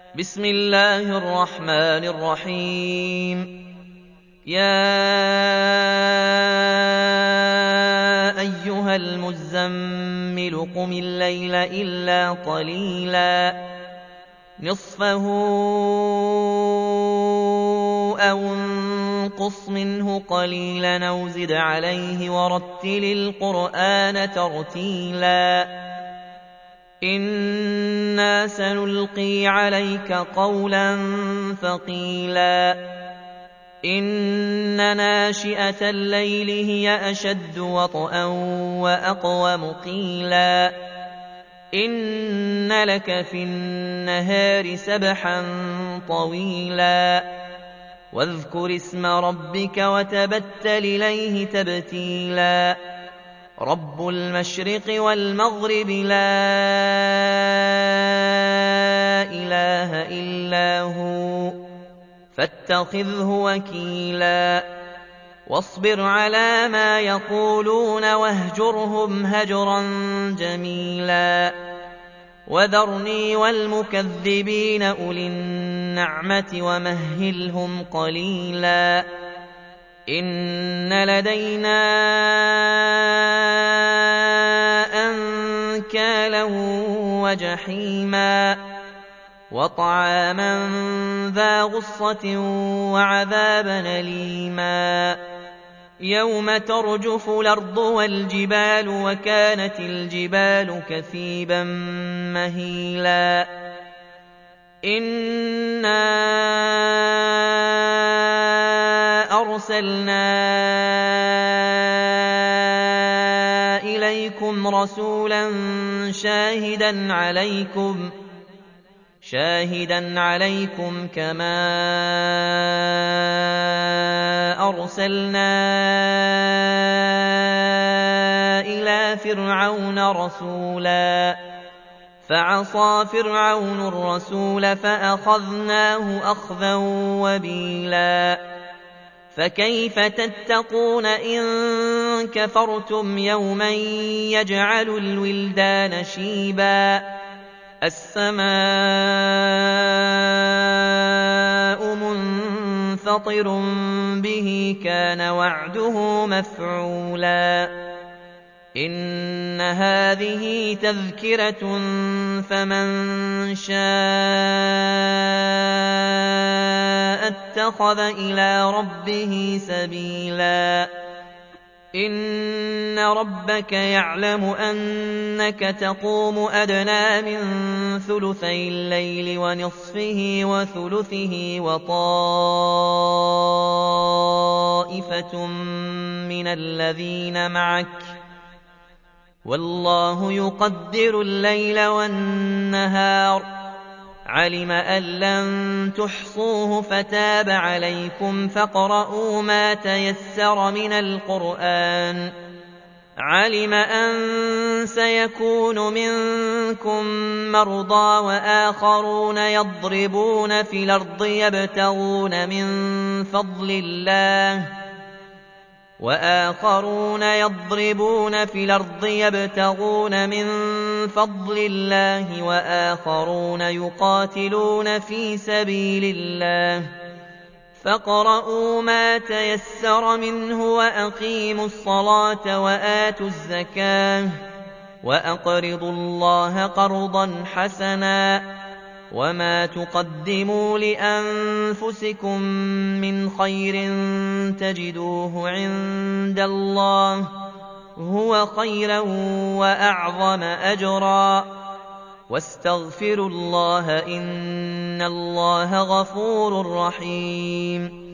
بسم الله الرحمن الرحيم. يا أيها المزمل قم الليل إلا قليلا نصفه أو انقص منه قليلا أو زد عليه ورتل القرآن ترتيلا إنا سنلقي عليك قولا ثقيلا إن ناشئة الليل هي أشد وطئا وأقوم قيلا إن لك في النهار سبحا طويلا واذكر اسم ربك وتبتل إليه تبتيلا رب المشرق والمغرب لا إله إلا هو فاتخذه وكيلا واصبر على ما يقولون واهجرهم هجرا جميلا وذرني والمكذبين أولي النعمة ومهلهم قليلا إن لدينا أنكالا وجحيما وطعاما ذا غصة وعذابا أليما يوم ترجف الأرض والجبال وكانت الجبال كثيبا مهيلا إنا أرسلنا إليكم رسولا شاهدا عليكم كما أرسلنا إلى فرعون رسولا فعصى فرعون الرسول فأخذناه أخذا وبيلا فكيف تتقون إن كفرتم يوما يجعل الولدان شيبا السماء منفطر به كان وعده مفعولا إن هذه تذكرة فمن شاء اتخذ إلى ربه سبيلا إن ربك يعلم أنك تقوم أدنى من ثلثي الليل ونصفه وثلثه وطائفة من الذين معك والله يقدر الليل والنهار علم أن لن تحصوه فتاب عليكم فاقرؤوا ما تيسر من القرآن علم أن سيكون منكم مرضى وآخرون يضربون في الأرض يبتغون من فضل الله وآخرون يقاتلون في سبيل الله فاقرؤوا ما تيسر منه وأقيموا الصلاة وآتوا الزكاة وأقرضوا الله قرضا حسنا وما تقدموا لأنفسكم من خير تجدوه عند الله هو خيرا وأعظم أجرا واستغفروا الله إن الله غفور رحيم